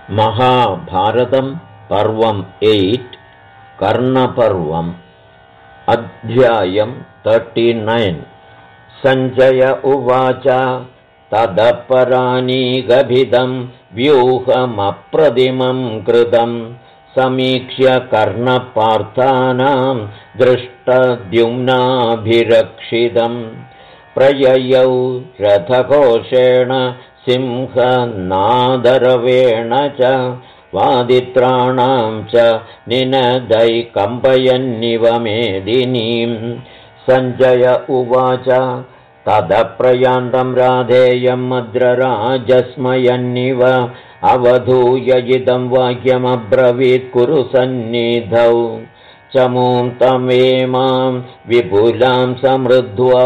महाभारतं पर्वम् 8 कर्णपर्वम् अध्यायं 39 सञ्जय उवाच तदपरानीगभिदं व्यूहमप्रतिमं कृतं समीक्ष्य कर्णपार्थानां दृष्टद्युम्नाभिरक्षितं प्रययौ रथघोषेण सिंहनादरवेण च वादित्राणां च निनदैकम्पयन्निव मेदिनीं सञ्जय उवाच तदप्रयान्तं राधेयं मद्रराजस्मयन्निव अवधूय इदं वाक्यमब्रवीत् कुरु सन्निधौ चमूं तमेमां विपुलां समृद्ध्वा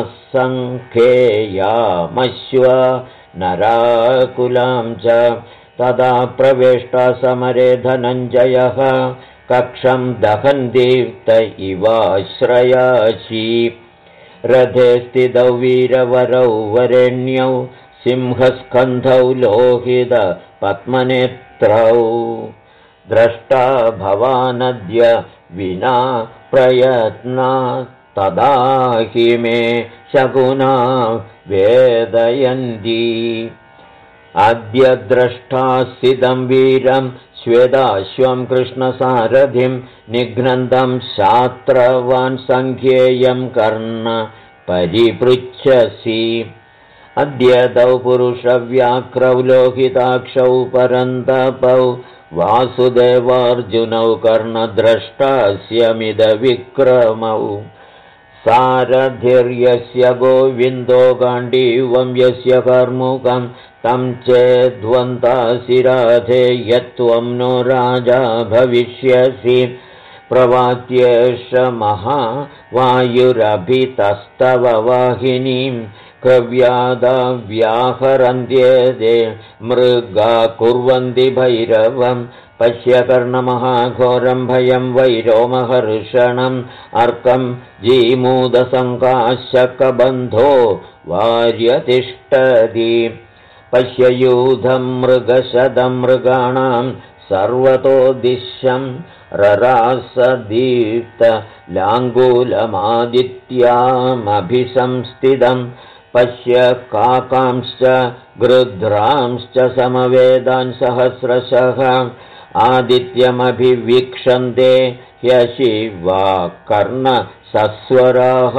मस्सङ्ख्येयामश्व नराकुलां च तदा प्रवेष्टा समरे धनञ्जयः कक्षं दहन् दीप्त इवाश्रयाशी रथे स्थितौ वीरवरौ वरेण्यौ सिंहस्कन्धौ लोहित पद्मनेत्रौ द्रष्टा भवानद्य विना प्रयत्ना तदा हि मे शकुना वेदयन्ती अद्य द्रष्टास्थितं वीरं श्वेताश्वं कृष्णसारथिं निघ्नन्तं शात्रवान् सङ्ख्येयं कर्ण परिपृच्छसि अद्य तौ पुरुषव्याक्रौ लोहिताक्षौ परन्तपौ वासुदेवार्जुनौ कर्णद्रष्टास्यमिदविक्रमौ सारथिर्यस्य गोविन्दो गाण्डीवं यस्य कर्मुकं तं चेद्वन्तासि राधे यत्त्वं नो राजा भविष्यसि प्रवात्येष महावायुरभितस्तव वाहिनीं कव्यादाव्याहरन्त्येते मृगा कुर्वन्ति भैरवं पश्य कर्णमहाघोरं भयं वैरोमहर्षणम् अर्कं जीमूदसङ्काशकबन्धो वार्यतिष्ठति पश्य यूधं मृगशतं मृगाणां सर्वतोदिश्यं ररासदीप्तलाङ्गूलमादित्यामभिसंस्थितं पश्य काकांश्च गृध्रांश्च समवेदान् सहस्रशः आदित्यमभिवीक्षन्ते ह्यशिवा कर्णसस्वराः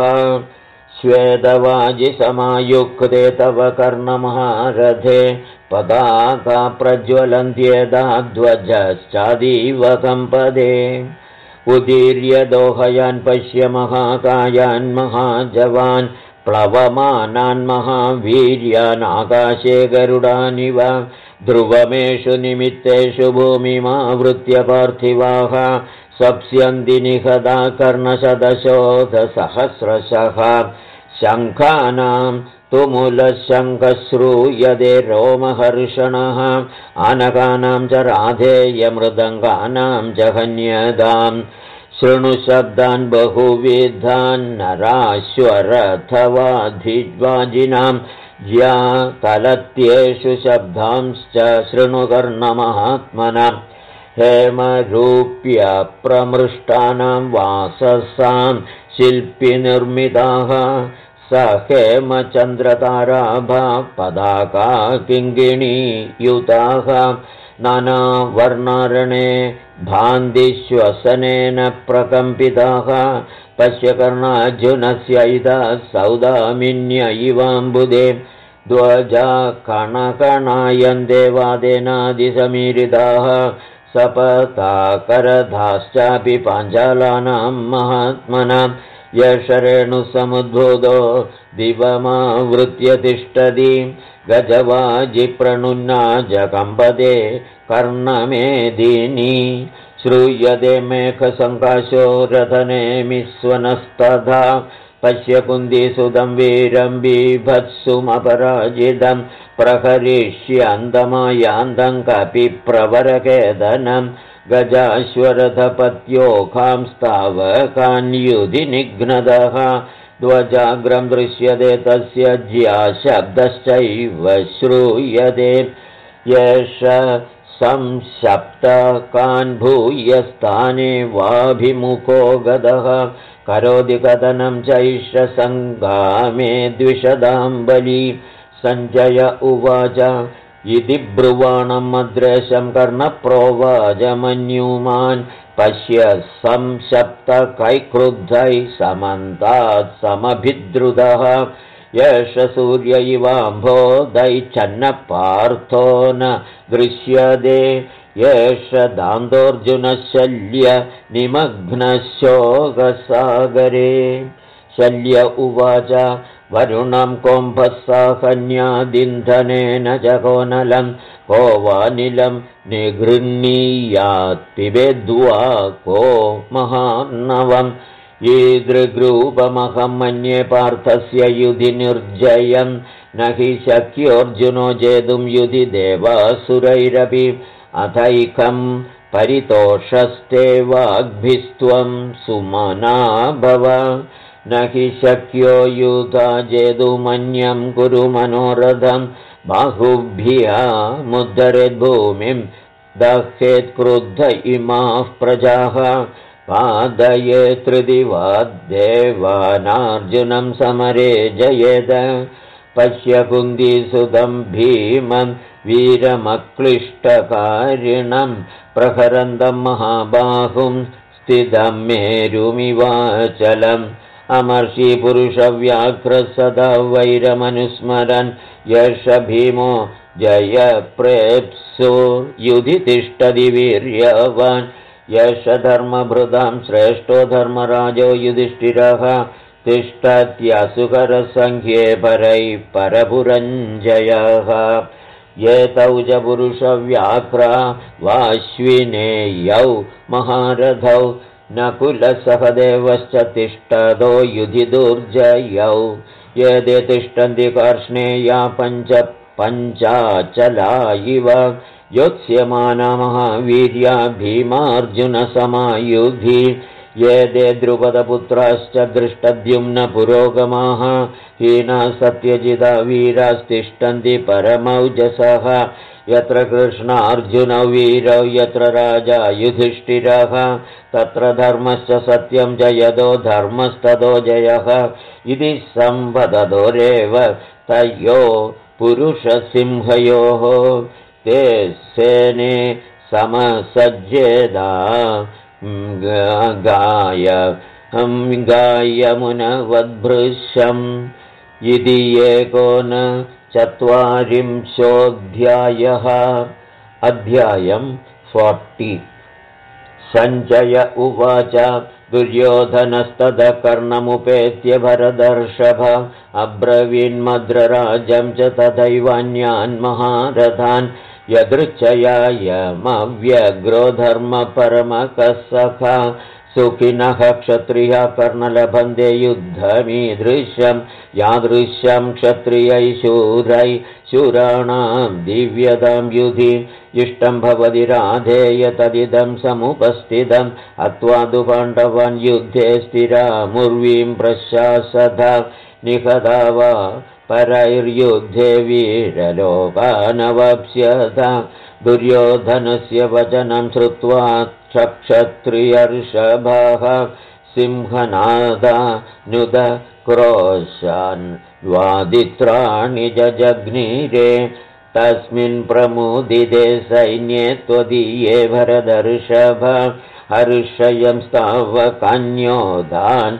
श्वेतवाजिसमायुक्ते तव कर्णमहारथे पताका प्रज्वलन्त्येदा ध्वजश्चादीव कम्पदे उदीर्य दोहयान् पश्य महाकायान् महाजवान् प्लवमानान् महावीर्यान् आकाशे गरुडानिव ध्रुवमेषु निमित्तेषु भूमिमावृत्य पार्थिवाः सप्स्यन्ति निहता कर्णशतशोधसहस्रशः शङ्खानां तुमुलशङ्खश्रूयते रोमहर्षणः आनकानां च राधेयमृदङ्गानां च हन्यतां शृणुशब्दान् बहुविधान् नराश्वरथवाधिवाजिनां ज्यातलत्येषु शब्दांश्च शृणुकर्णमहात्मना हेमरूप्यप्रमृष्टानां वाससां शिल्पिनिर्मिताः स हेमचन्द्रताराभा पदाका किङ्गिणीयुताः नानावर्णारणे भान्तिश्वसनेन प्रकम्पिताः पश्य कर्णार्जुनस्य इदः सौदामिन्य इवाम्बुदे ध्वजा कणकणायन्ते वादेनादिसमीरिताः सपताकरधाश्चापि पाञ्चालानां महात्मनां यशरेणुसमुद्भूतो दिवमावृत्य तिष्ठति गजवाजिप्रणुन्ना जकम्पदे कर्णमेदिनी श्रूयते मेघसङ्काशो रथनेमिस्वनस्तथा पश्य कुन्दीसुतं वीरं बीभत्सुमपराजितं प्रहरिष्यन्दमायान्दं कपिप्रवरकेदनं गजाश्वरथपत्योखांस्तावकान्युधि निघ्नदः ध्वजाग्रं दृश्यते तस्य ज्याशब्दश्चैव श्रूयते येष संशप्तकान् भूयस्थाने वाभिमुखो गदः करोति कथनं चैष सङ्गामे द्विषदां बली। सञ्जय उवाच इति ब्रुवाणं मद्रेशं कर्णप्रोवाच मन्युमान् पश्य संशप्तकैः समन्तात् समभिद्रुतः एष सूर्य इवाम्भोदैच्छन्नपार्थो न दृश्यते एष दान्तोऽर्जुनशल्य निमग्नशोकसागरे। शल्य उवाच वरुणं कोम्भस्साहन्यादिन्धनेन जगोनलं को वानिलं निगृह्णीयात् पिबेद्वा को महार्णवम् ईदृग्रूपमहं मन्ये पार्थस्य युधि निर्जयं न हि शक्योऽर्जुनो जेतुं युधि देवासुरैरपि अथैकं परितोषस्ते वाग्भिस्त्वं सुमना भव न हि शक्यो युधा जेतुमन्यं कुरु मनोरथं बाहुभ्यामुद्धरेद्भूमिं दह्येत् क्रुद्ध इमाः प्रजाः पादये त्रिदिवाद्देवानार्जुनं समरे जयेद। पश्य कुन्तीसुतं भीमं वीरमक्लिष्टकारिणं प्रहरन्तं महाबाहुं स्थितं मेरुमिवाचलम् अमर्षि पुरुषव्याघ्रः सदा वैरमनुस्मरन् यश भीमो जयप्रेप्सु युधि तिष्ठति वीर्यवान् यश धर्मभृतां श्रेष्ठो धर्मराजो युधिष्ठिरः तिष्ठत्यसुकरसङ्ख्ये परैः परपुरञ्जयः एतौ च पुरुषव्याघ्रा वाश्विनेयौ महारथौ नकुलसहदेवश्च तिष्ठतो युधि दुर्जयौ एते तिष्ठन्ति कार्ष्णेया पञ्चाचला इव योत्स्यमाना महावीर्या भीमार्जुनसमायुधि एते द्रुपदपुत्राश्च दृष्टद्युम्न पुरोगमाः हीना सत्यजिता वीरास्तिष्ठन्ति परमौजसः यत्र कृष्णार्जुनौ वीरौ यत्र राजा युधिष्ठिरः तत्र धर्मश्च सत्यं च यदो धर्मस्ततो जयः इति संवदतोरेव तयो पुरुषसिंहयोः ते सेने समसज्जेदा गायमुनवद्भृशम् इति एकोनचत्वारिंशोऽध्यायः। अध्यायं 40। सञ्जय उवाच दुर्योधनस्ततः कर्णमुपेत्य भरतर्षभ अब्रवीन्मद्रराजं च तथैवान्यान् महारथान् यदृच्छयायमव्यग्रो धर्मपरमकः सखा सुखिनः क्षत्रियः कर्णलभन्ते युद्धमीदृशं यादृशं क्षत्रियै शूरै शूराणां दिव्यतां युधि इष्टं भवति राधेय तदिदं समुपस्थितम् अत्वादु पाण्डवान् युद्धे स्थिरामुर्वीं प्रशासद निहता वा परैर्युद्धे वीरलोकानवाप्स्यत। दुर्योधनस्य वचनं श्रुत्वा क्षत्रियर्षभाः सिंहनादानुद क्रोशान् वादित्राणि जज्ञिरे तस्मिन् प्रमुदिते सैन्ये त्वदीये भरतर्षभ हर्षयंस्तावकान्योदान्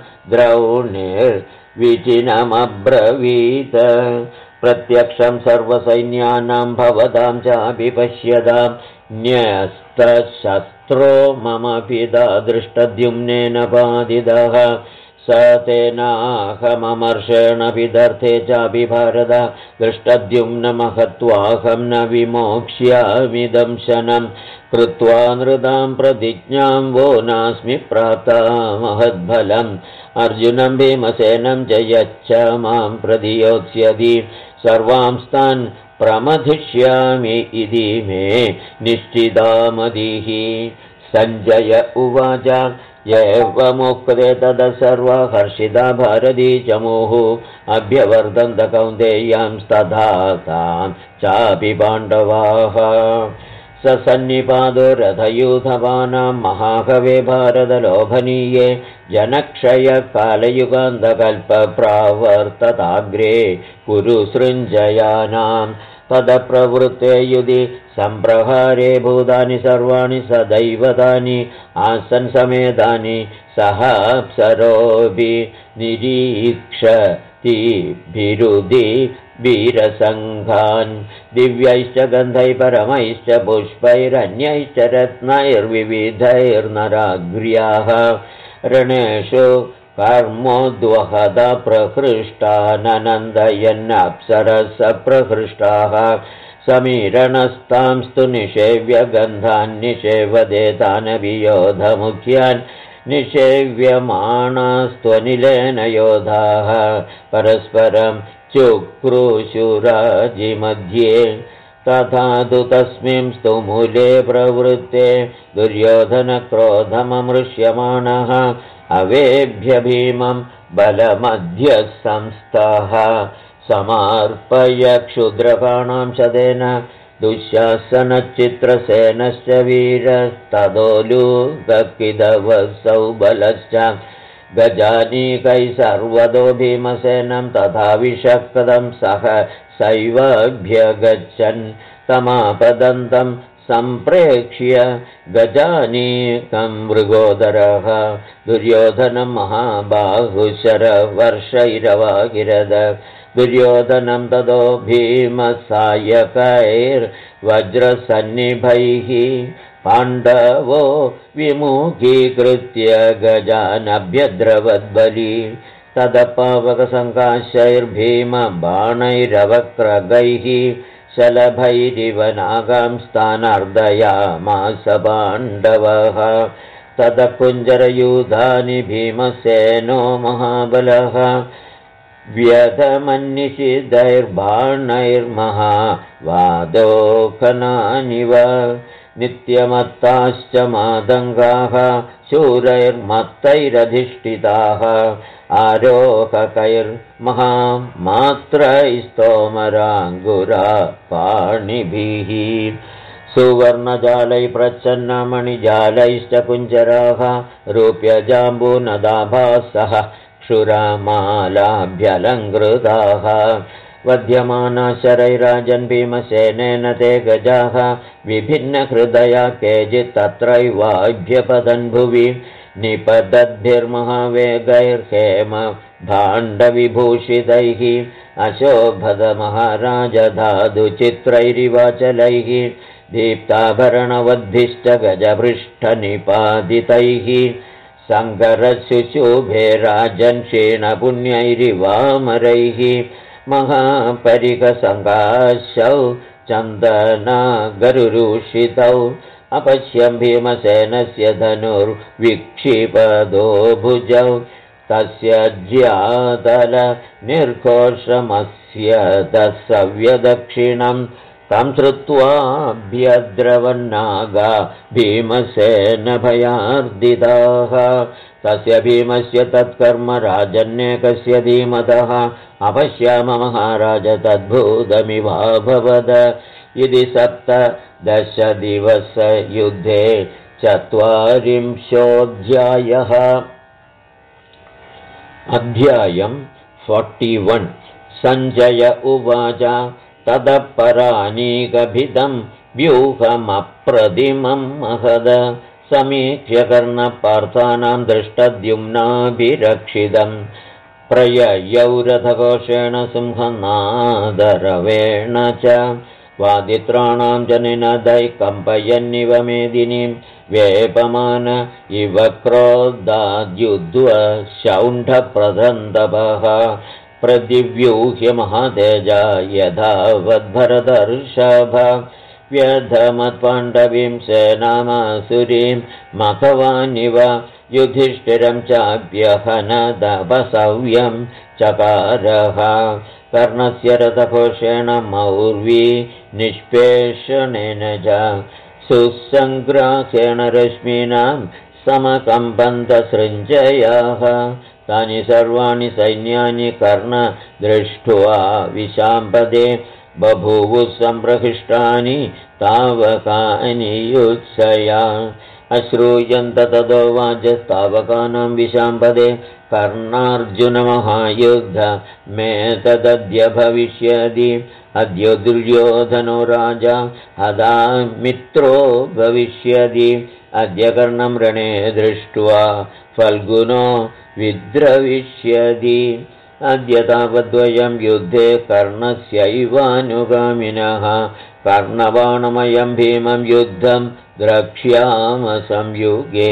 द्रौणिर्विचिनमब्रवीत् प्रत्यक्षं सर्वसैन्यानां भवतां चापि पश्यतां न्यस्तशस्त्रो मम पिता दृष्टद्युम्नेन बाधितः स तेनाहममर्षेण पितर्थे चापि भारत दृष्टद्युम्न महत्वाहं न विमोक्ष्यामि दंशनं कृत्वा नृतां प्रतिज्ञां वो नास्मि प्राप्ता महद्फलम् अर्जुनं भीमसेनं च यच्च मां प्रतियोत्स्यति सर्वांस्तान् प्रमथिष्यामि इति मे निश्चिता मतिः। सञ्जय उवाच एवमुक्ते ततः सर्वा हर्षिता भारती च मुहुः अभ्यवर्धन्त कौन्तेयां तथा तां चापि पाण्डवाः स सन्निपादो रथयूथवानां महाकवे भारतलोभनीये जनक्षयकालयुगान्तकल्पप्रावर्तताग्रे कुरुसृञ्जयानां तदप्रवृत्ते युधि सम्प्रहारे भूतानि सर्वाणि सदैवतानि आसन् समेतानि सहाप्सरोऽपि निरीक्षतिभिरुधि वीरसङ्घान् दिव्यैश्च गन्धैः परमैश्च पुष्पैरन्यैश्च रत्नैर्विविधैर्नराग्र्याः रणेषु कर्मोद्वहदा प्रहृष्टानन्दयन्नप्सरसप्रहृष्टाः समीरणस्तांस्तु निषेव्य गन्धान् निषेवदेतानवियोधमुख्यान् निषेव्यमाणास्त्वनिलेन योधाः परस्परं चुक्रुशुराजिमध्ये तथा तु तस्मिंस्तु मूले प्रवृत्ते दुर्योधनक्रोधममृष्यमाणः अवेभ्य भीमं बलमध्यः संस्थः समार्पय क्षुद्रकाणां शतेन दुःशासनचित्रसेनश्च वीरस्तदोलूककिदवसौ बलश्च गजानीकै सर्वतो भीमसेनं तथा विषक्तं सह सैवाभ्यगच्छन् तमापदन्तं सम्प्रेक्ष्य गजानीकं मृगोदरः दुर्योधनं महाबाहुशरवर्षैरवागिरद दुर्योधनं ततो भीमसायकैर्वज्रसन्निभैः पाण्डवो विमुखीकृत्य गजानभ्यद्रवद्बली तदपावकसङ्काशैर्भीमबाणैरवक्रगैः शलभैरिव नागां स्थानार्दयामास पाण्डवः तदकुञ्जरयूधानि भीमसेनो महाबलः व्यधमन्निषिदैर्बाणैर्महावादोखनानिव नित्यमत्ताश्च मादङ्गाः शूरैर्मत्तैरधिष्ठिताः आरोहकैर्महामात्रैस्तोमराङ्गुरा पाणिभिः सुवर्णजालै प्रच्छन्नमणिजालैश्च कुञ्जराः रूप्यजाम्बूनदाभासः क्षुरमालाभ्यलङ्कृताः वध्यमाना शरैराजन् भीमसेनेन ते गजाः विभिन्नहृदया केचित् तत्रैवाभ्यपतन् भुवि निपतद्भिर्महावेगैर्हेम भाण्डविभूषितैः अशोभदमहाराजधातुचित्रैरिवाचलैः दीप्ताभरणवद्भिश्च गजपृष्ठनिपादितैः सङ्करशुशुभे राजन् क्षीणपुण्यैरिवामरैः महापरिकसङ्काशौ चन्दनागरुरूषितौ अपश्यं भीमसेनस्य धनुर्विक्षिपदो भुजौ तस्य ज्यातलनिर्घोषमस्य दशव्यदक्षिणं तं श्रुत्वाभ्यद्रवन्नागा भीमसेनभयार्दिताः तस्य भीमस्य तत्कर्म राजन्येकस्य धीमतः अपश्याम महाराज तद्भूतमिवाभवद इति 17 चत्वारिंशोऽध्यायः अध्यायं 41 सञ्जय उवाच ततः परानीकभिदं व्यूहमप्रतिमं महद समीक्ष्य कर्णपार्थानां दृष्टद्युम्नाभिरक्षितं प्रययौ रथघोषेण सिंहनादरवेण च वादित्राणां जनिनदै कम्पयन्निव मेदिनीं वेपमान इव क्रोधाद्युद्वशौण्ढप्रदन्तपः प्रतिव्यूह्य महातेजा यथावद्भरतर्षभ व्यधमत्पाण्डवीं सेनामासुरीं मघवानिव युधिष्ठिरं चाप्यहनदपसव्यं चकारः कर्णस्य रथघोषेण मौर्वी निष्पेषणेन च सुसङ्ग्रासेण रश्मीनां समकम्पन्तसृञ्जयाः तानि सर्वाणि सैन्यानि कर्ण दृष्ट्वा विशाम्पदे बभूवुः सम्प्रहृष्टानि तावकानि युत्सया अश्रूयन्त ततो वाचस्तावकानां विशाम्पदे कर्णार्जुनमहायुद्धमेतदद्य भविष्यति अद्य दुर्योधनो राजा हदा मित्रो भविष्यति अद्य कर्णं रणे दृष्ट्वा फल्गुनो विद्रविष्यति अद्य तावद्वयं युद्धे कर्णस्यैवानुगामिनः कर्णबाणमयं भीमं युद्धं द्रक्ष्याम संयुगे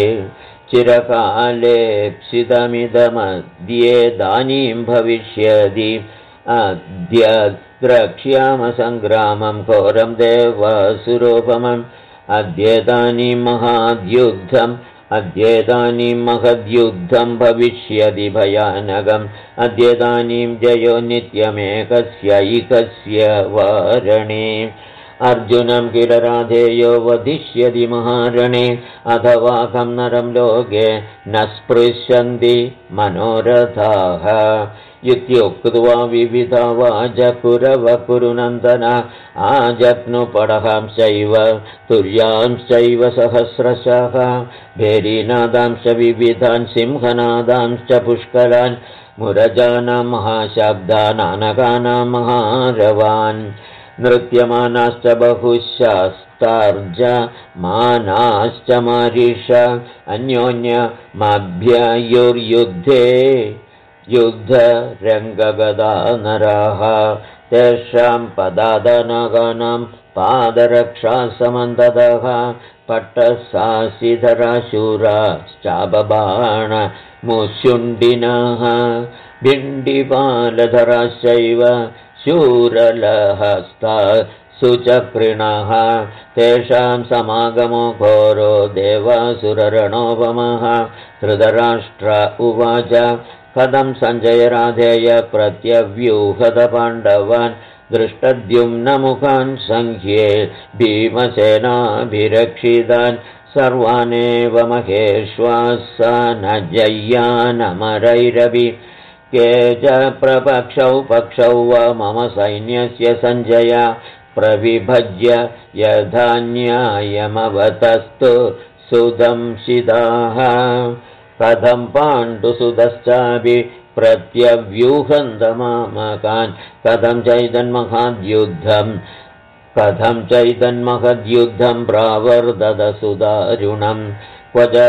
चिरकालेप्सितमिदमद्येदानीं भविष्यति अद्य द्रक्ष्याम सङ्ग्रामं घोरं देवासुरोपमम् अद्येदानीं महद्युद्धं भविष्यति भयानकम् अद्येदानीं जयो नित्यमेकस्यैकस्य वारणे अर्जुनं किल राधेयो वदिष्यति महारणे अथवा कं नरं लोके न स्पृशन्ति मनोरथाः इत्युक्त्वा विविधा वाचकुरवकुरुनन्दन आजग्नुपडहांश्चैव तुर्यांश्चैव सहस्रशः भेरीनादांश्च विविधान् सिंहनादांश्च पुष्करान् मुरजानां महाशब्दानानकानां महारवान् नृत्यमानाश्च बहुशास्तार्जमानाश्च मारीष अन्योन्यमभ्ययुर्युद्धे युद्धरङ्गगदा नराः तेषां पदादनागानां पादरक्षासमन्ददः पट्टसासिधराशूराश्चाबबाणमुशुण्डिनः भिण्डिपालधराश्चैव शूरलहस्ता सुचक्रिणः तेषां समागमो घोरो देवासुररणोपमः धृतराष्ट्र उवाच कथं सञ्जय राधेय प्रत्यव्यूहत पाण्डवान् दृष्टद्युम्नमुखान् सङ्ख्ये भीमसेनाभिरक्षितान् सर्वानेव महेश्वासनजय्यानमरैरवि के च प्रपक्षौ पक्षौ वा मम सैन्यस्य सञ्जय प्रविभज्य यथान्यायमवतस्तु सुदंशिताः कथं पाण्डुसुतश्चापि प्रत्यव्यूहन्तमामकान् कथं चैतन्महद्युद्धं प्रावर्ततसुदारुणम् क्व च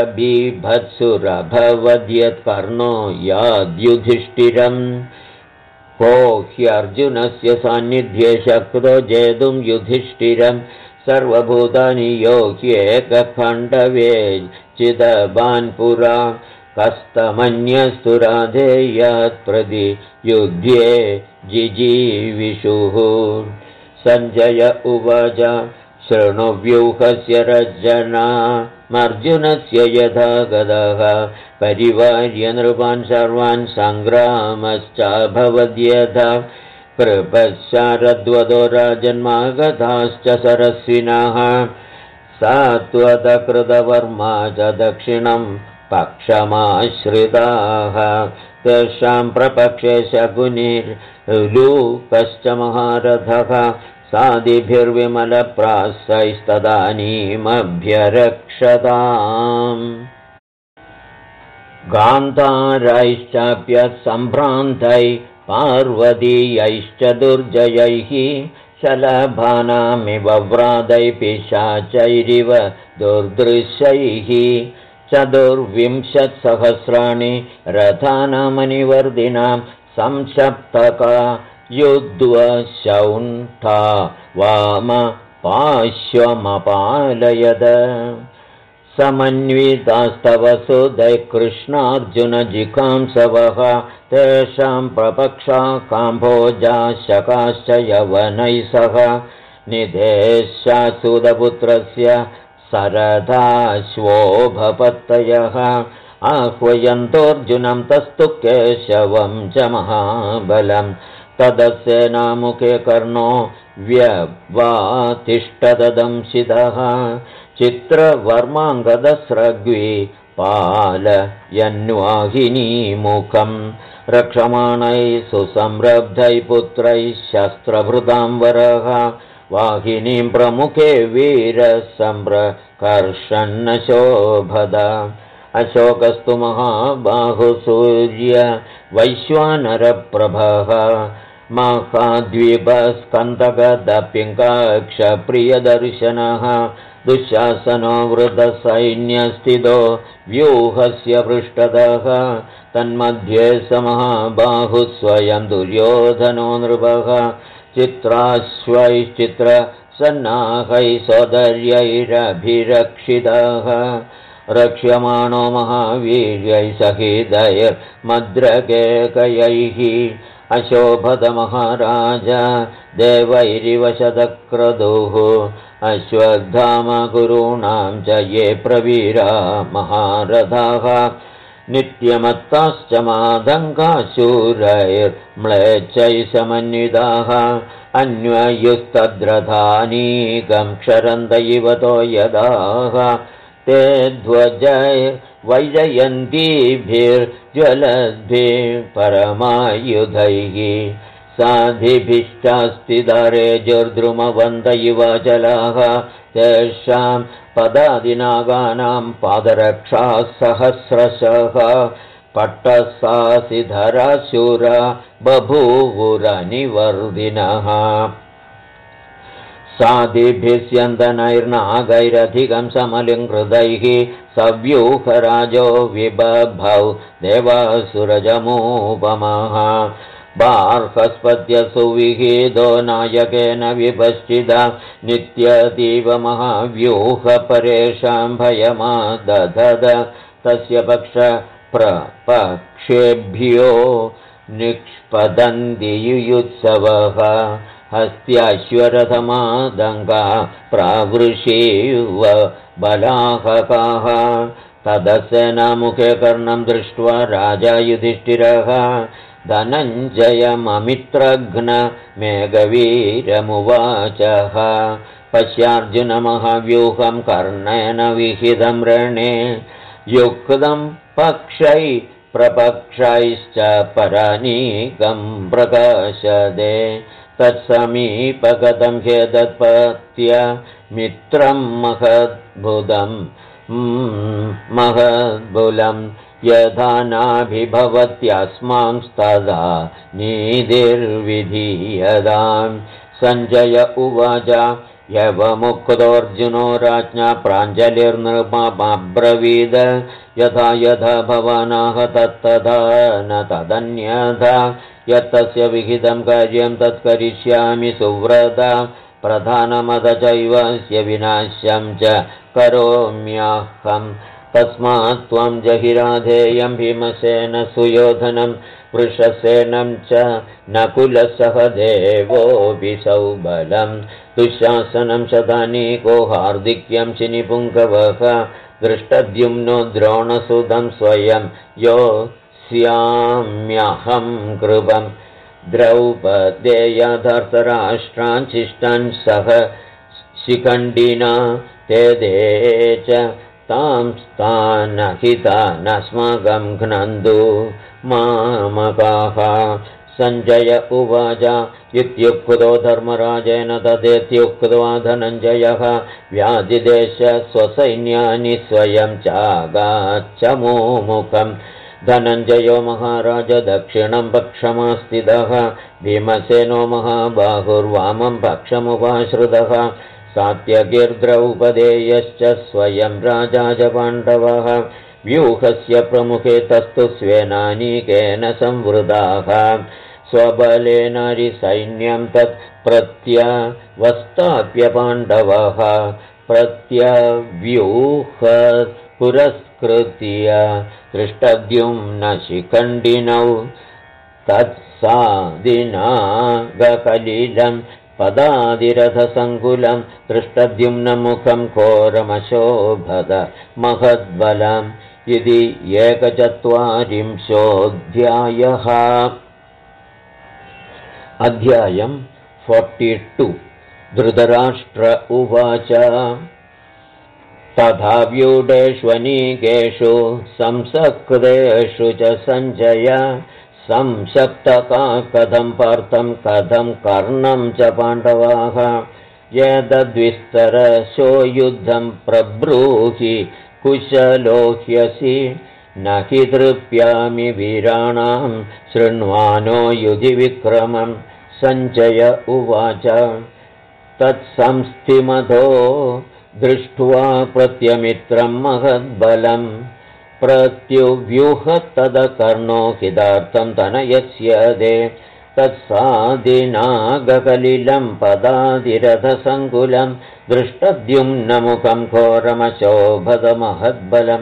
बीभत्सुरभवद्यत्कर्णो याद्युधिष्ठिरम् को ह्यर्जुनस्य सान्निध्ये शक्तो जेतुं युधिष्ठिरम् सर्वभूतानि यो ह्येकखण्डवे चिदबान् पुरा कस्तमन्यस्तु राधेयात् प्रति युध्ये जिजीविषुः सञ्जय उवाच शृणुव्यूहस्य रचनामर्जुनस्य यथा गदः परिवार्य नृपान् सर्वान् सङ्ग्रामश्चाभवद्यथा कृपशारद्वदो राजन्मागताश्च सरस्विनः सात्वतकृतवर्मा च दक्षिणं पक्षमाश्रिताः तेषां प्रपक्षे शकुनिर्लूकश्च महारथः सादिभिर्विमलप्रासैस्तदानीमभ्यरक्षताम् गान्धारैश्चाप्यसम्भ्रान्तैः पार्वतीयैश्च दुर्जयैः शलभानामिव व्रातैः पिशाचैरिव दुर्दृश्यैः 24,000 रथानामनिवर्दिनां संसप्तका युद्ध्वशौण्ठा वाम पाश्वमपालयद समन्वितास्तव सुदै कृष्णार्जुनजिकांसवः तेषां प्रपक्षा काम्भोजाशकाश्च यवनैः सह निदेशासुदपुत्रस्य सरथाश्वोभपत्तयः आह्वयन्तोऽर्जुनं तस्तु केशवं च महाबलं तदस्येनामुखे कर्णो व्यवातिष्ठदंशितः चित्रवर्माङ्गदस्रग्वी पालयन्वाहिनीमुखं रक्षमाणैः सुसंरब्धैः पुत्रैः शस्त्रभृतां वरः वाहिनीं प्रमुखे वीरसम्प्रकर्षन्नशोभद अशोकस्तु महाबाहुसूर्य वैश्वानरप्रभः महाद्वीपस्कन्दगदपिङ्गाक्षप्रियदर्शनः दुःशासनो वृतसैन्यस्थितो व्यूहस्य पृष्ठतः तन्मध्ये स महाबाहुः स्वयं दुर्योधनो नृपः चित्राश्वैश्चित्रसन्नाहैः सोदर्यैरभिरक्षितः रक्ष्यमाणो महावीर्यैः सहितैर्मद्रकेकयैः अशोभतमहाराज देवैरिव शतक्रतुः अश्वत्थामकुरूणां च ये प्रवीरा महारथाः नित्यमत्ताश्च मादङ्गाशूरैर्म्लेच्छैः समन्विताः अन्वयुस्तद्रथानीकं क्षरन्त इव तोयदाः ते ध्वजैर्वैजयन्तीभिर्ज्वलद्भिः परमायुधैः साधिभिश्चास्तिदारेजुर्द्रुमवन्त इव जलाः तेषां पदादिनागानां पादरक्षाः सहस्रशः पट्टसासिधराशूरा बभूवुरनिवर्धिनः साधिभिस्यन्दनैर्नागैरधिकं समलिङ्कृतैः सव्यूहराजो विबभौ देवासुरजमूपमः बार्हस्पत्यसुविहितो नायकेन विपश्चिता नित्यतीव महाव्यूहपरेषां भयमादधद तस्य पक्षेभ्यो निष्पदन्ति युयुत्सवः हस्त्याश्वरथमादङ्गा प्रावृषीव बलाहकाः तदसेनामुखे कर्णं दृष्ट्वा राजा युधिष्ठिरः धनञ्जयममित्रघ्नमेघवीरमुवाचः पश्यार्जुनमहाव्यूहं कर्णेन विहितं रणे युक्तं पक्षै प्रपक्षैश्च परानीकं प्रकाशदे तत्समीपगतं ह्यदत्पत्य मित्रं महद्बुलं यथा नाभिभवत्यस्मांस्तदा नीतिर्विधीयतां सञ्जय उवाच यवमुक्तोऽर्जुनो राज्ञा प्राञ्जलिर्नृपमब्रवीद यथा यथा भवानाह तत्तथा न तदन्यथा यत्तस्य विहितं कार्यं तत्करिष्यामि सुव्रता प्रधानमद चैवस्य विनाश्यं च करोम्यहम् तस्मात् त्वं जहिराधेयं भीमसेन सुयोधनं वृषसेनं च नकुलसहदेवोऽपि सौबलं दुःशासनं शतानीको हार्दिक्यं शिनिपुङ्गवः दृष्टद्युम्नो द्रोणसुतं स्वयं योऽस्याम्यहं कृपं द्रौपदेयधर्तराष्ट्राञ्चिष्टान् सह शिखण्डिना ते च तां स्थानहितानस्माकं घ्नन्तु मामकाः सञ्जय उवाच इत्युक्तो धर्मराजेन तदेत्युक्त्वा धनञ्जयः व्याधिदेश स्वसैन्यानि स्वयं चागाच्चमूमुखम् धनञ्जयो महाराज दक्षिणं पक्षमास्थितः भीमसेनो महाबाहुर्वामं पक्षमुपाश्रितः सात्यकिर्द्रौपदेयश्च स्वयं राजा च पाण्डवः व्यूहस्य प्रमुखे तस्तु स्वेनानीकेन संवृताः स्वबलेनारिसैन्यं तत् प्रत्यवस्थाप्य पाण्डवः प्रत्यव्यूह पुरस्कृत्य दृष्टद्युम्न शिखण्डिनौ तत्सादिनागकलिलं पदादिरथसङ्कुलं दृष्टद्युम्नमुखं घोरमशोभत महद्बलम् इति 41 अध्यायं 42 धृतराष्ट्र उवाच तथा व्यूढेष्वनीकेषु संसकृतेषु च सञ्जय संशक्तका कथं पार्थं कथं कर्णं च पाण्डवाः यदद्विस्तरशो युद्धं प्रब्रूहि कुशलो ह्यसि न हि तृप्यामि वीराणां शृण्वानो युधि विक्रमं सञ्जय उवाच तत्संस्थिमतो दृष्ट्वा प्रत्यमित्रं महद्बलं प्रत्युव्यूहत्तदकर्णो हितार्थं तनयस्य दे तत्सादिनागकलिलं पदादिरथसङ्कुलं दृष्टद्युम्नमुखं घोरमशोभदमहद्बलं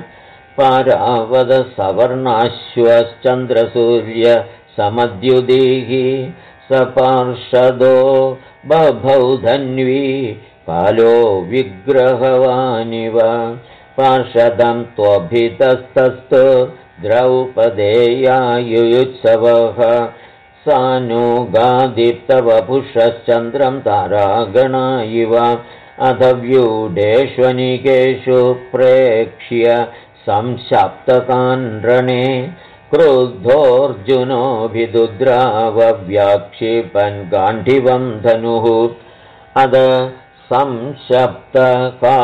पारावदसवर्णाश्वश्चन्द्रसूर्य समद्युदीः सपार्षदो बभौ धन्वी कालो विग्रहवानिव पार्षदं त्वभितस्तस्तु द्रौपदेयायुयुत्सवः सानुगादीप्तवपुषश्चन्द्रं तारागणा इव अथ व्यूढेष्वनिकेषु प्रेक्ष्य संशाप्तकान् रणे क्रुद्धोऽर्जुनोऽभिदुद्रावव्याक्षिपन् गाण्डीवं धनुः अद संशप्तका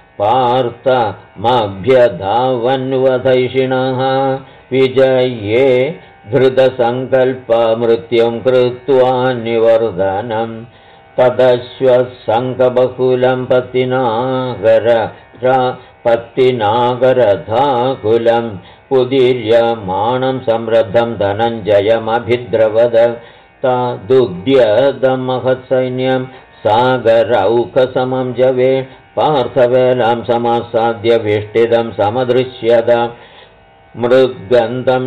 पार्थमभ्यधावन्वधैषिणः विजये धृतसङ्कल्पमृत्युं कृत्वा निवर्धनं तदश्वसङ्गबहुलं पत्तिनागरधाकुलं उदीर्यमाणं समृद्धं धनञ्जयमभिद्रवद तदुद्यदमहत्सैन्यं सागरौकसमं जवे पार्थवेलां समासाद्य विष्टिदं समदृश्यत मृद्गन्धं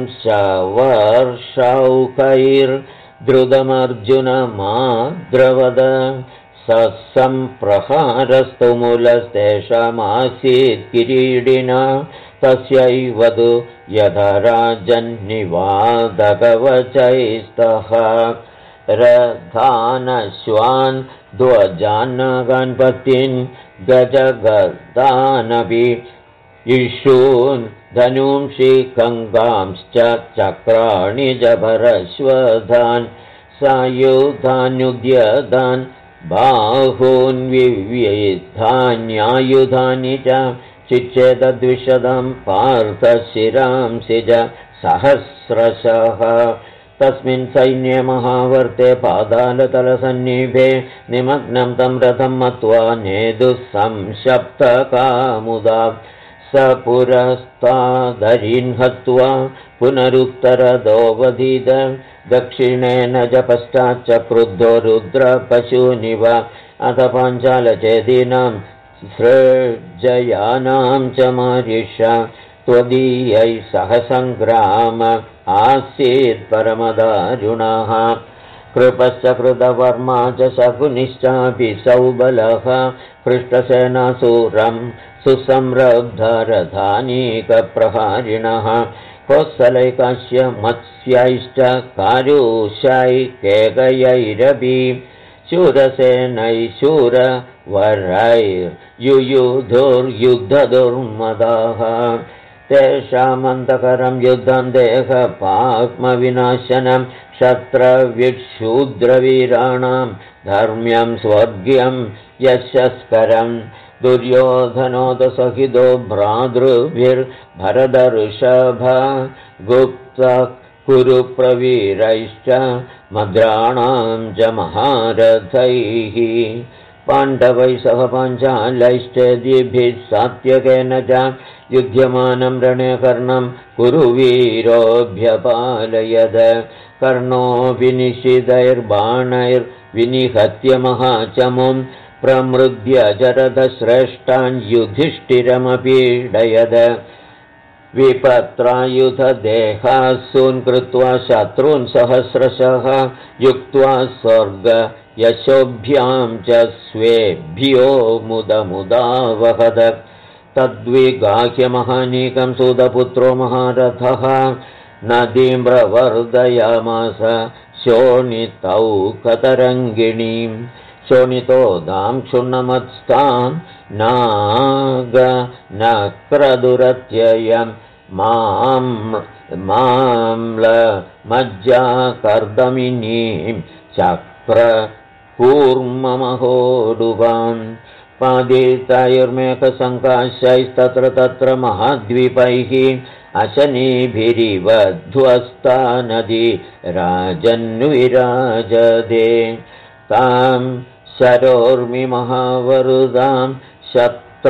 शवर्षौकैर्द्रुतमर्जुनमाद्रवद ससंप्रहारस्तुमुलस्तेषामासीत् किरीडिना तस्यैवतु यथराजन्निवादकवचैस्तः रथानश्वान् ध्वजान्नागान् पत्नीन् गजगर्दानपि इषून् धनूंषि गङ्गांश्च चक्राणि जभरश्वधान् सायुधान्युद्यतान् बाहून् विव्यधान्यायुधानि च चिच्छेदद्विशदं पार्थशिरांसि च सहस्रशः तस्मिन् सैन्ये महावर्ते पादालतलसन्निभे निमग्नं तं रथं मत्वा नेदुः संशप्तकामुदा स पुरस्तादरीन् हत्वा पुनरुत्तरदोवधीत दक्षिणेन च पश्चाच्च क्रुद्धो रुद्रपशूनिव अथ पाञ्चालचेदीनां सृजयानां च मारिष त्वदीयै सह सङ्ग्राम आसीत् परमदारुणः कृपश्च कृतवर्मा च शकुनिश्चापि सौबलः पृष्ठसेनासूरं सुसंरब्धरथानीकप्रहारिणः कोसलैकाश्य मत्स्यैश्च कारुषैकेकयैरपि शूरसेनैशूरवरैर्युयुधुर्युद्धदुर्मदाः तेषामन्तकरं युद्धं देहपात्मविनाशनं क्षत्रविक्षूद्रवीराणां धर्म्यं स्वर्ग्यं यशस्करं दुर्योधनोदसहितो भ्रातृभिर्भरतऋषभ गुप्त कुरुप्रवीरैश्च मद्राणां च महारथैः पाण्डवैः सह पाञ्चालैश्चेदिभिः सात्यकेन च युध्यमानं रणे कर्णं कुरुवीरोऽभ्यपालयद कर्णोऽपि निशितैर्बाणैर्विनिहत्य महाचमुं प्रमृद्य जरथश्रेष्ठान् युधिष्ठिरमपीडयद विपत्रायुधदेहासून् कृत्वा शत्रून् सहस्रशः युक्त्वा स्वर्ग यशोभ्यां च स्वेभ्यो मुदमुदावहद तद्विगाह्यमहानीकं सुतपुत्रो महारथः नदीं प्रवर्धयामास शोणितौकतरङ्गिणीं शोणितोदां क्षुण्णमत्स्तां नागनक्रदुरत्ययं माम्लमज्जाकर्दमिनीं चक्र कूर्ममहोडुवान् पादितैर्मेघसङ्काशैस्तत्र तत्र महाद्वीपैः अशनीभिरिवध्वस्ता नदी राजन्विराजदे तां शरोर्मिमहावरुदां शत्र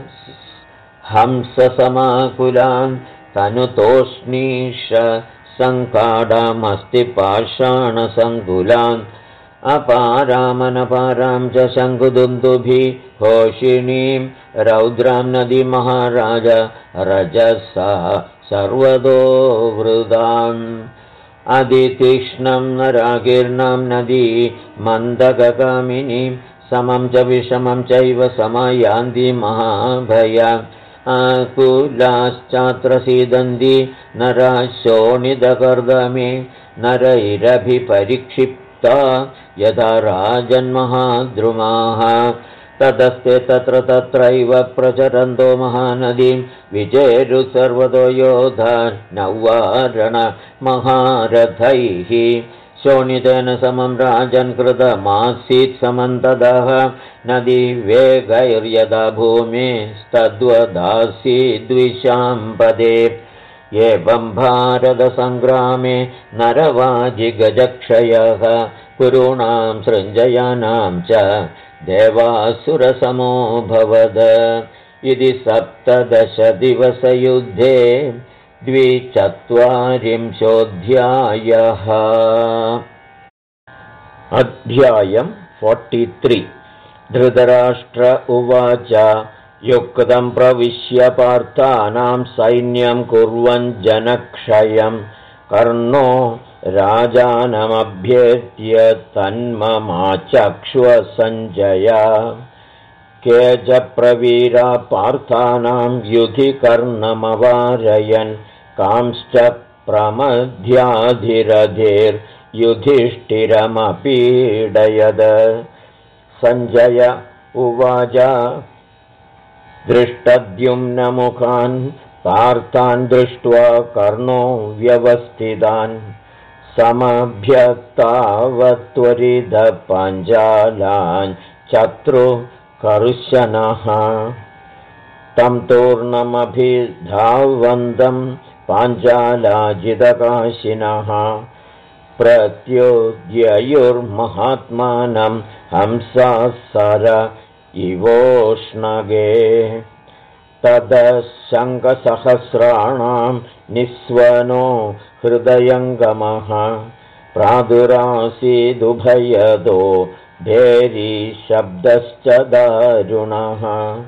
हंससमाकुलां तनुतोष्णीश सङ्काडामस्ति पाषाणसङ्कुलाम् अपारामनपारां च शङ्कुदुन्दुभि घोषिणीं रौद्रां नदी महाराज रजसा सर्वतो वृदाम् अदितीक्ष्णं नराकीर्णां नदी मन्दगगामिनीं समं च विषमं चैव समयान्ति महाभया आकुलाश्चात्र सीदन्ति नरा शोणितकर्दमे नरैरभिपरिक्षिप्ता यथा राजन्महाद्रुमाः ततस्ते तत्र तत्रैव प्रचरन्तो महानदीं विचेरु सर्वतो योधा नौवारण महारथैः शोणितेन समं राजन् कृतमासीत् समन्ततः नदी वेगैर्यदा भूमिस्तद्वदासीद्विशाम्पदे एवं भारतसङ्ग्रामे नरवाजिगजक्षयः कुरूणां सृञ्जयानां च देवासुरसमोऽभवद इति 17 द्विचत्वारिंशोऽध्यायः। अध्यायम् 43। धृतराष्ट्र उवाच युक्तं प्रविश्य पार्थानां सैन्यं कुर्वन् जनक्षयं कर्णो राजानमभ्येत्य तन्ममाचक्ष्व सञ्जया केच प्रवीरा पार्थानां युधि कर्णमवारयन् कांश्च प्रमध्याधिरधेर्युधिष्ठिरमपीडयद सञ्जय उवाच दृष्टद्युम्नमुखान् पार्थान् दृष्ट्वा कर्णो व्यवस्थितान् समभ्यतावत्वरिदपाञ्जालान् चत्रुकर्शनः तं तूर्णमभिधावन्दं पाञ्चालाजितकाशिनः प्रत्योद्ययुर्महात्मानं हंसासर इवोष्णगे तदशङ्खसहस्राणां निस्वनो हृदयङ्गमः प्रादुरासीदुभयदो भेरीशब्दश्च दारुणः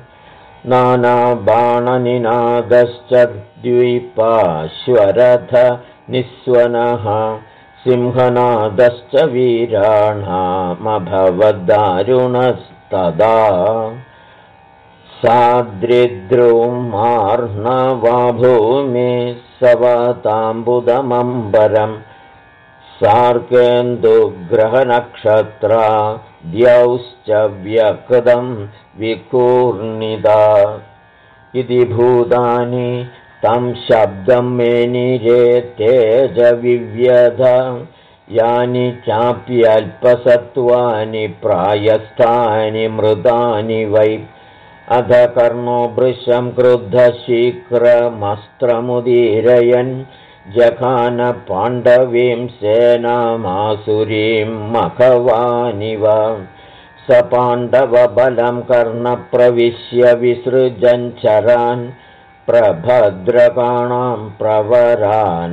नानाबाणनिनादश्च द्विपाश्वरथ निस्वनः सिंहनादश्च वीराणामभवद्दारुणस्तदा साद्रिद्रुमार्णवाभूमे सवताम्बुदमम्बरम् सार्केन्दुग्रहनक्षत्रा द्यौश्च व्यकृतं विकूर्णिदा इति भूतानि तं शब्दं मेनिरे तेजविव्यध यानि चाप्यल्पसत्त्वानि प्रायस्थानि मृतानि वै अध कर्णो भृशं क्रुद्धशीघ्रमस्त्रमुदीरयन् जखान पाण्डवीं सेनामासुरीं मखवानिव स पाण्डवबलं कर्णप्रविश्य विसृजञ्चरान् प्रभद्रकाणां प्रवरान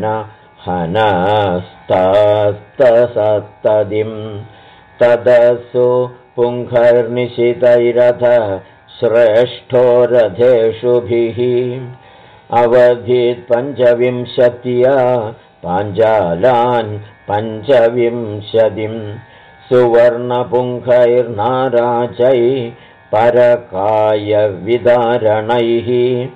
हनस्तस्तसत्तदिं तदसु पुङ्खर्निशितैरथ श्रेष्ठो रथेषुभिः अवधीत् 25 पाञ्चालान् 25 सुवर्णपुङ्खैर्नाराचै परकायविदारणैः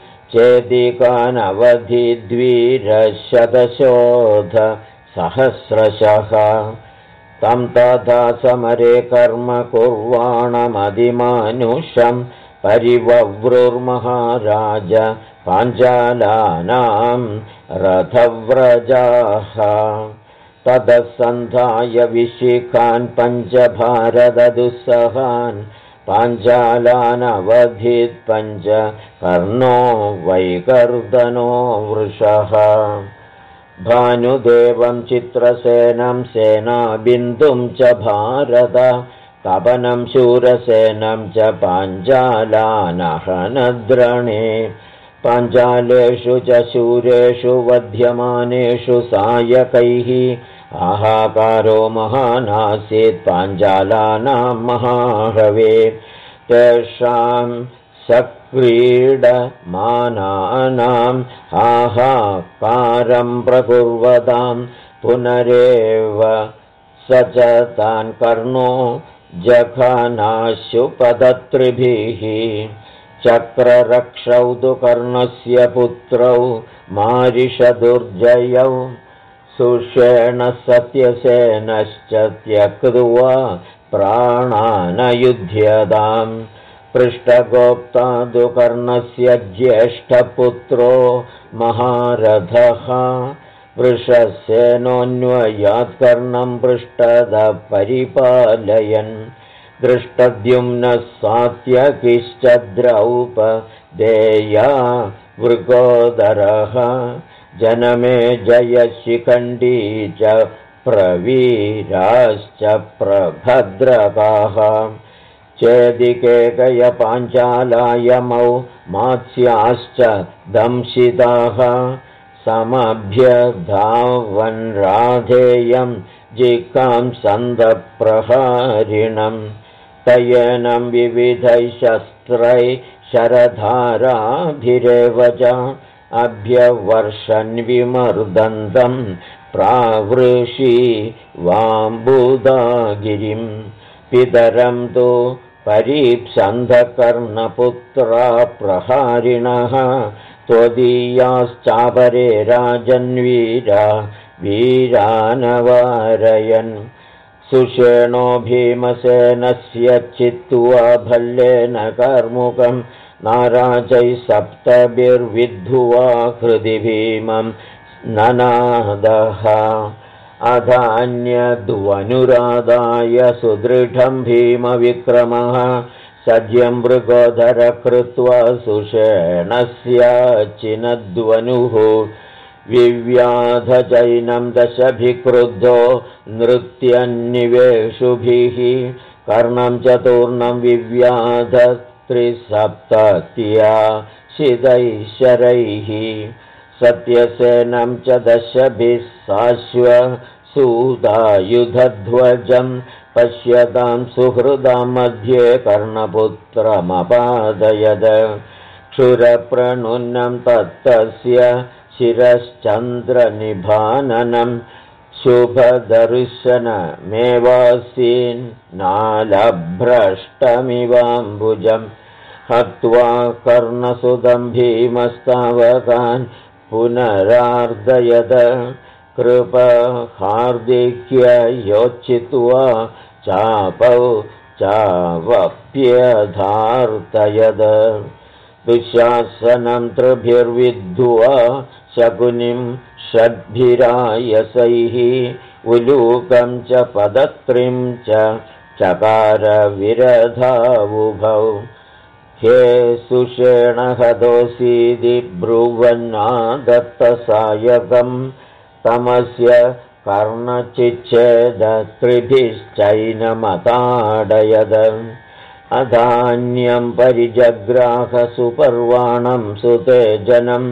चेदिकानवधिद्वीरशतशोध सहस्रशः तं तथा समरे कर्म कुर्वाणमधिमानुषं परिवव्रुर्महाराज पाञ्चालानां रथव्रजाः ततः सन्धाय विशिखान् पञ्चभारतदुस्सहान् पाञ्चालानवधीत् पञ्च कर्णो वैकर्दनो वृषः भानुदेवं चित्रसेनं सेनाबिन्दुं च भारत तपनं शूरसेनं च पाञ्चालानहनद्रणे पाञ्चालेषु च शूरेषु वध्यमानेषु सायकैः आहाकारो महानासीत् पाञ्चालानां महाहवे तेषां सक्रीडमानानाम् आहाकारं प्रकुर्वतां पुनरेव स च तान् कर्णो जघानाशुपदत्रिभिः चक्ररक्षौ तु कर्णस्य पुत्रौ मारिषदुर्जयौ सुषेणः सत्यसेनश्च त्यक्त्वा प्राणानयुध्यताम् पृष्ठगोप्ता तु कर्णस्य ज्येष्ठपुत्रो महारथः वृषसेनोऽन्वयात् कर्णं पृष्ठतः परिपालयन् दृष्टद्युम्नः सात्यकिश्च द्रौपदेया वृकोदरः जनमेजयशिखण्डी च प्रवीराश्च प्रभद्रकाः चेदिकेकय पाञ्चालायमौ मात्स्याश्च दंशिताः समभ्यधावन् राधेयं जिघांसन्दप्रहारिणम् तयेनं विविधैः शस्त्रैः शरधाराभिरेव च अभ्यवर्षन् विमर्दन्तं प्रावृषि वाम्बुदागिरिं पितरं तु परीप्सन्धकर्णपुत्रा प्रहारिणः त्वदीयाश्चापरे राजन्वीरा वीरानवारयन् सुषेणो भीमसेनस्य चित्वा भल्लेन कर्मुकं नाराजैः सप्तभिर्विद्धुवा हृदि भीमं ननादः अधान्यद्वनुरादाय सुदृढं भीमविक्रमः सज्यं मृगोधर कृत्वा सुषेणस्याचिनद्वनुः विव्याधचैनं दशभिक्रुद्धो नृत्यन्निवेशुभिः कर्णं चतुर्णं विव्याध त्रिसप्तत्या शिदैशरैः सत्यसेनं च दशभिः साश्वसूदायुधध्वजं पश्यतां सुहृदां मध्ये कर्णपुत्रमपादयद क्षुरप्रणुन्नं तत्तस्य शिरश्चन्द्रनिभाननं शुभदर्शनमेवासीन् नालभ्रष्टमिवाम्बुजं हत्वा कर्णसुतं भीमस्तावकान् पुनरार्दयद कृपहार्दिक्ययोचित्वा चापौ चावप्यधार्तयद दुःशासनं त्रिभिर्विद्धुवा शकुनिं षड्भिरायसैः उलूकं च पदत्रिं च चकार विरधावुभौ हे सुषेणहदोऽसीदि ब्रुवन्नादत्तसायकं तमस्य कर्णचिच्छेदत्रिभिश्चैनमताडयद अधान्यं परिजग्राह सुपर्वाणं सुतेजनं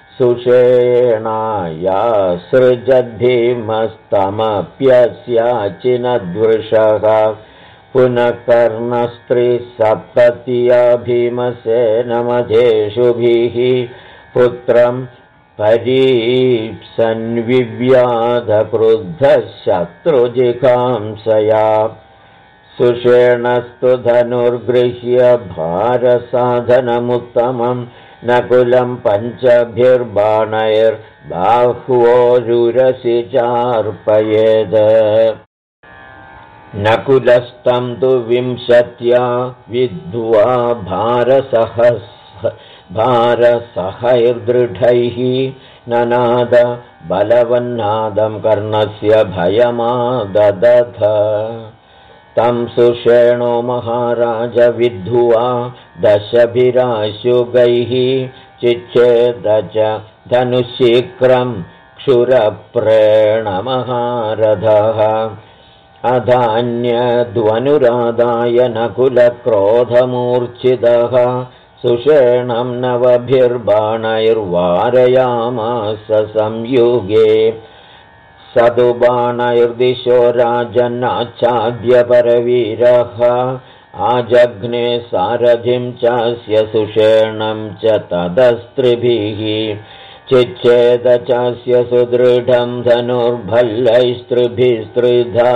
सुषेणायासृजद्भीमस्तमप्यस्याचिनद्वृषः पुनः कर्णस्त्रिसप्तत्या भीमसेनमधेषुभिः पुत्रं परीप्सन्विव्याधक्रुद्धः शत्रुजिघांसया सुषेणस्तु धनुर्गृह्य भारसाधनमुत्तमं नकुलं पञ्चभिर्बाणैर्बाह्वोरुरसि चार्पयेद नकुलस्तं तु 20 विद्ध्वा भारसहैर्दृढैः ननाद बलवन्नादं कर्णस्य भयमाददथ तं सुषेणो महाराज विद्धुवा दशभिराशुगैः चिच्छेद च धनुशीक्रं क्षुरप्रेणमहारथः अधान्यध्वनुरादाय नकुलक्रोधमूर्च्छितः सुषेणं नवभिर्बाणैर्वारयामास संयुगे सदुबाणैर्दिशो राजन्नाच्छाद्यपरवीरः आजघ्ने सारथिं चास्य सुषेणं च तदस्त्रिभिः चिच्छेद चास्य सुदृढं धनुर्भल्लैस्त्रिभिस्त्रिधा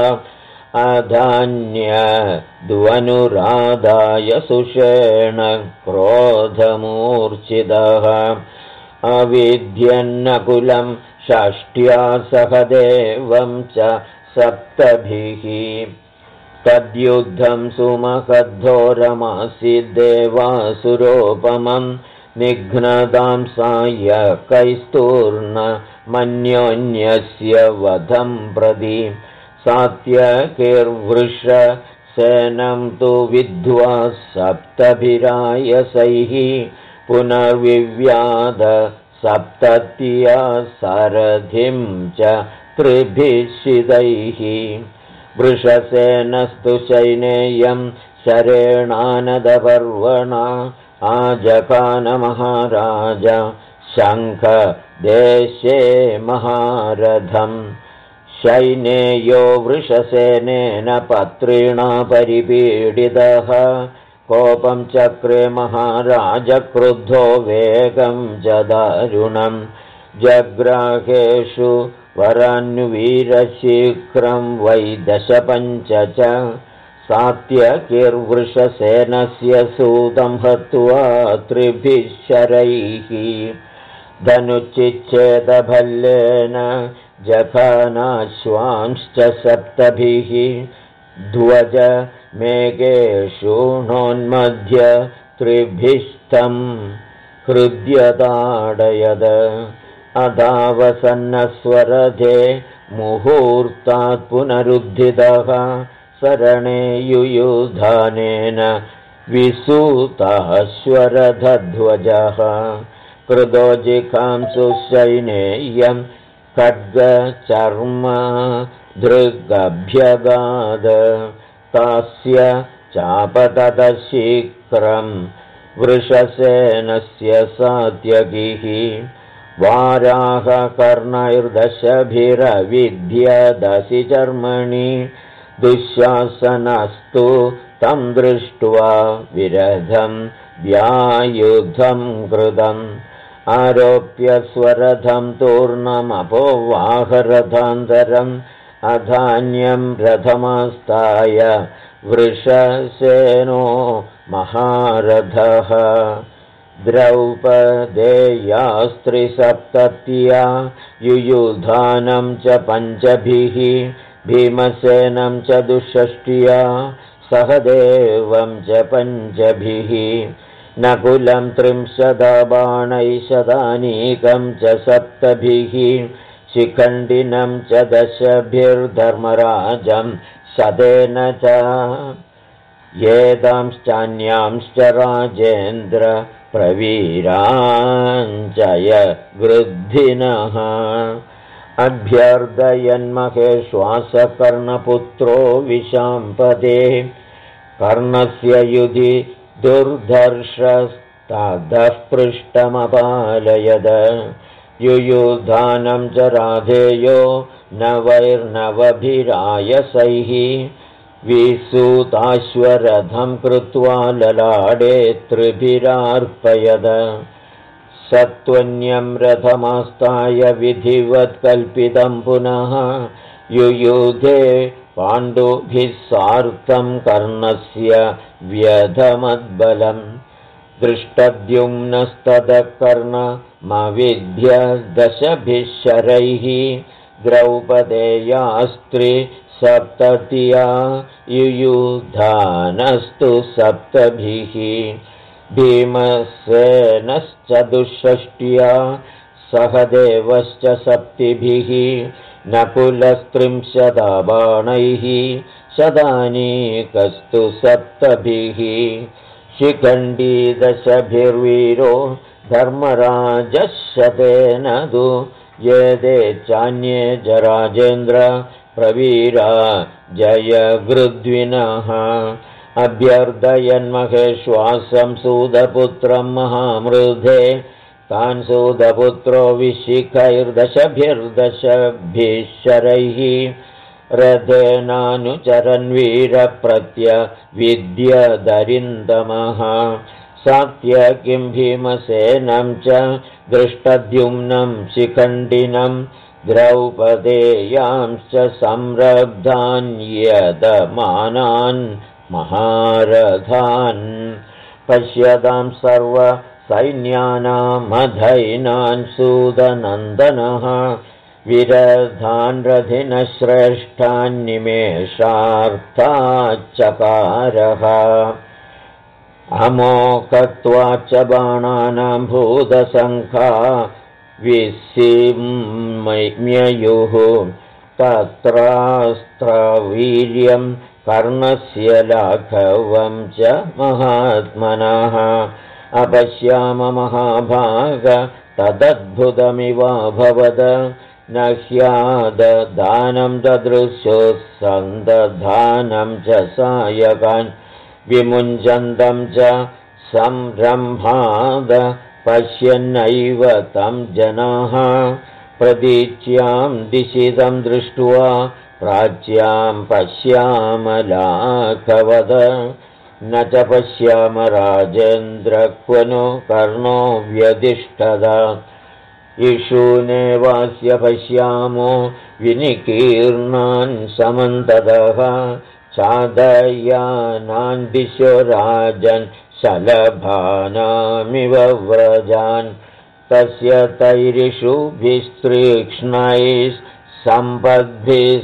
अधान्यध्वनुरादाय सुषेण क्रोधमूर्च्छितः अविध्यन्नकुलं षष्ट्या सह देवं च सप्तभिः तद्युद्धं सुमखद्धोरमासीद्देवासुरोपमं निघ्नतां सायकैस्तूर्णमन्योन्यस्य वधं प्रति सात्यकिर्वृषसेनं तु विद्ध्वा सप्तभिरायसैः पुनर्विव्याध सप्तत्या सारथिं च त्रिभिषिदैः वृषसेनस्तु सैनेयं शरेणानदपर्वणा आजकानमहाराज शङ्खदेशे महारथम् शैनेयो वृषसेनेन पत्रिणा परिपीडितः कोपं चक्रे महाराज क्रुद्धो वेगं च दारुणं जग्राहेषु वरान्वीरशीघ्रं वै दशपञ्च च सात्यकिर्वृषसेनस्य सूतं हत्वा त्रिभिः शरैः धनुच्चिच्छेदभल्लेन जघानाश्वांश्च सप्तभिः ध्वज मेघेषु त्रिभिस्तं हृद्यताडयद अधावसन्नस्वरथे मुहूर्तात् पुनरुद्धितः सरणे युयुधानेन विसूताश्वरथध्वजः कृतो जिघांसु सैनेयं खड्गचर्म धृगभ्यगाद तास्य चापतदशीघ्रं वृषसेनस्य सात्यकिः वाराहकर्णैर्दशभिरविध्यदसि चर्मणि दुःशासनस्तु तं दृष्ट्वा विरधं व्यायुधं कृतम् आरोप्य स्वरथं तूर्णमपोवाहरथान्तरम् अधान्यं रथमास्ताय वृषसेनो महारथः द्रौपदेयास्त्रिसप्तत्या युयुधानं च पञ्चभिः भीमसेनं च दुःषष्ट्या सहदेवं च पञ्चभिः नकुलं 30 बाणैशतानीकं च सप्तभिः शिखण्डिनं च 10 शतेन च येदांश्चान्यांश्च राजेन्द्र प्रवीराञ्चय वृद्धिनः अभ्यर्दयन्महेश्वासकर्णपुत्रो विशाम्पदे कर्णस्य युधि दुर्धर्षस्ततः पृष्ठमपालयद युयुधानं च राधेयो नवैर्नवभिरायसैः विसूताश्वरथं कृत्वा ललाडे त्रिभिरार्पयद सत्वन्यं रथमास्ताय विधिवत् कल्पितं पुनः युयुधे पाण्डुभिः सार्धं कर्णस्य व्यधमद्बलम् दृष्टद्युम्नस्ततः कर्णमविद्य 10 शरैः द्रौपदेयास्त्रिसप्तत्या युयुधानस्तु 7 भिः भीमसेनश्चतुष्षष्ट्या सहदेवश्च 7 नकुलस्त्रिंशदा बाणैः शतानीकस्तु 7 शिखण्डी 10 धर्मराजः 100 येदे चान्ये जराजेन्द्र प्रवीरा जयगृद्विनः अभ्यर्दयन्महेश्वासं सूदपुत्रं महामृधे तान् सूदपुत्रो विशिखैर्दशभिर्दशभिः रथेनानुचरन् वीरप्रत्यविद्यदरिन्दमः सात्यकिं भीमसेनं च दृष्टद्युम्नं शिखण्डिनं द्रौपदेयांश्च संरब्धान् यदमानान् महारथान् पश्यतां सर्वसैन्यानामधैनान् सूदनन्दनः विरधान् रथिनश्रेष्ठान् निमेषार्थाच्चकारः अमोकत्वाच्च बाणानां भूतसङ्खा विस्मयुः तत्रास्त्रवीर्यं कर्णस्य लाघवं च महात्मनः अपश्याम महाभाग तदद्भुतमिवाभवद न ह्याददानं ददृशोः सन्दधानं च सायकान् विमुञ्चन्तं च संरम्भाद पश्यन्नैव तं जनाः प्रतीच्यां दिशितं दृष्ट्वा प्राच्यां पश्याम लाघवद न च पश्याम राजेन्द्र क्व नो कर्णो व्यधिष्ठद इषूनेवास्य पश्यामो विनिकीर्णान् समन्ततः चादयानान् दिशो राजन् शलभानामिव व्रजान् तस्य तैरिषुभिस्तीक्ष्णैः सम्पद्भिः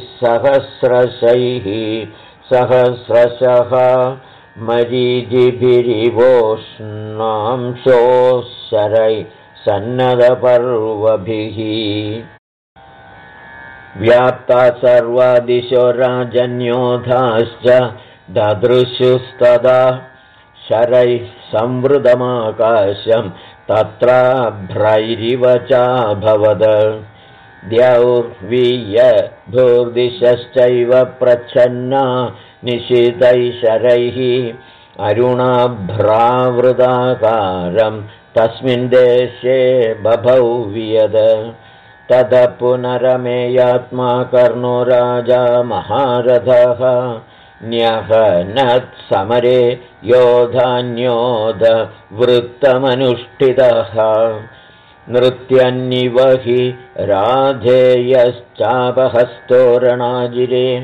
सहस्रशः मरीचिभिरिवोष्णांशोश्चरैः सन्नदपर्वभिः व्याप्ता सर्वादिशो राजन्योधाश्च ददृशुस्तदा शरैः संवृतमाकाशं तत्राभ्रैरिव चाभवद द्यौर्वियभूर्दिशश्चैव प्रच्छन्ना निशितैः शरैः अरुणाभ्रावृताकारं तस्मिन् देशे बभौ वियद ततः पुनरमेयात्मा कर्णो राजा महारथः न्यहनत् समरे योधान्योध वृत्तमनुष्ठितः नृत्यन्निव हि राधेयश्चापहस्तोरणाजिरे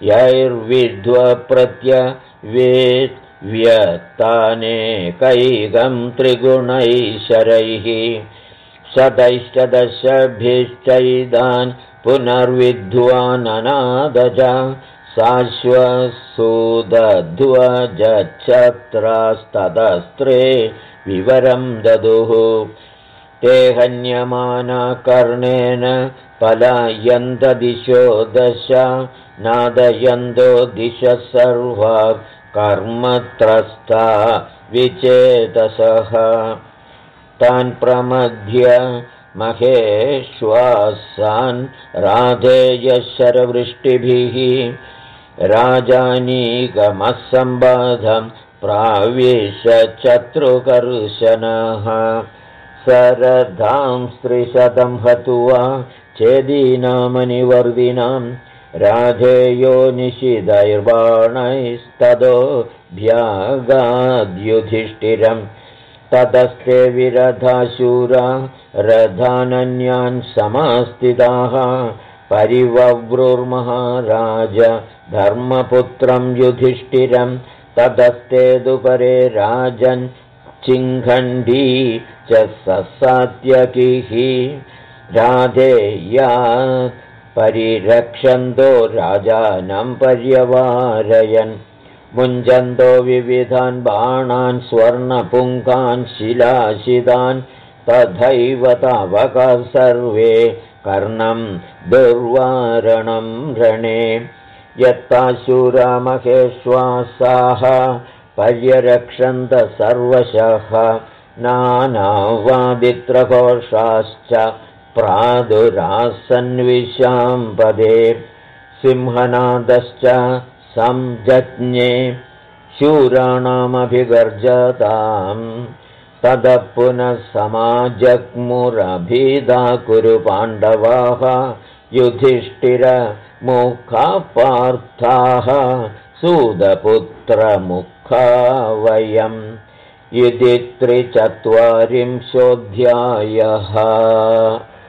यैर्विद्वप्रत्यवेद्व्यतानेकैकं त्रिगुणैशरैः शतैश्चदशभिश्चैदान् पुनर्विद्वाननादज शाश्वसूदध्वजच्छत्रास्ततस्त्रे विवरं ददुः ते हन्यमाना कर्णेन पलायन्तदिशो दश नादयन्तो दिशः सर्वा कर्मत्रस्ता विचेतसः तान् प्रमध्य महेश्वासान् राधेयशरवृष्टिभिः राजानीकमसम्बाधं प्राविश शत्रुकर्शनः सरधां स्त्रिशतं हत्वा चेदीनामनिवर्दिनां राधेयो निशितैर्बाणैस्ततो भ्यागाद्युधिष्ठिरम् ततस्ते विरथाशूरा रथानन्यान् समास्थिताः परिवव्रुर्महाराज धर्मपुत्रं युधिष्ठिरं ततस्ते दुपरे राजन् चिङ्खण्डी च ससात्यकिः राधेया परिरक्षन्तो राजानं पर्यवारयन् मुञ्जन्तो विविधान् बाणान् स्वर्णपुङ्कान् शिलाशितान् तथैव तावकाः सर्वे कर्णं दुर्वारणं रणे यत्ताशूरा महेश्वासाः पर्यरक्षन्त सर्वशः नानावादित्रघोषाश्च प्रादुरासन्विशाम्पदे सिंहनादश्च संजज्ञे शूराणामभिगर्जताम् ततः पुनः समाजग्मुरभिधा कुरु पाण्डवाः युधिष्ठिरमुखाः पार्थाः सूतपुत्रमुखा वयम् इति 43 अध्यायः।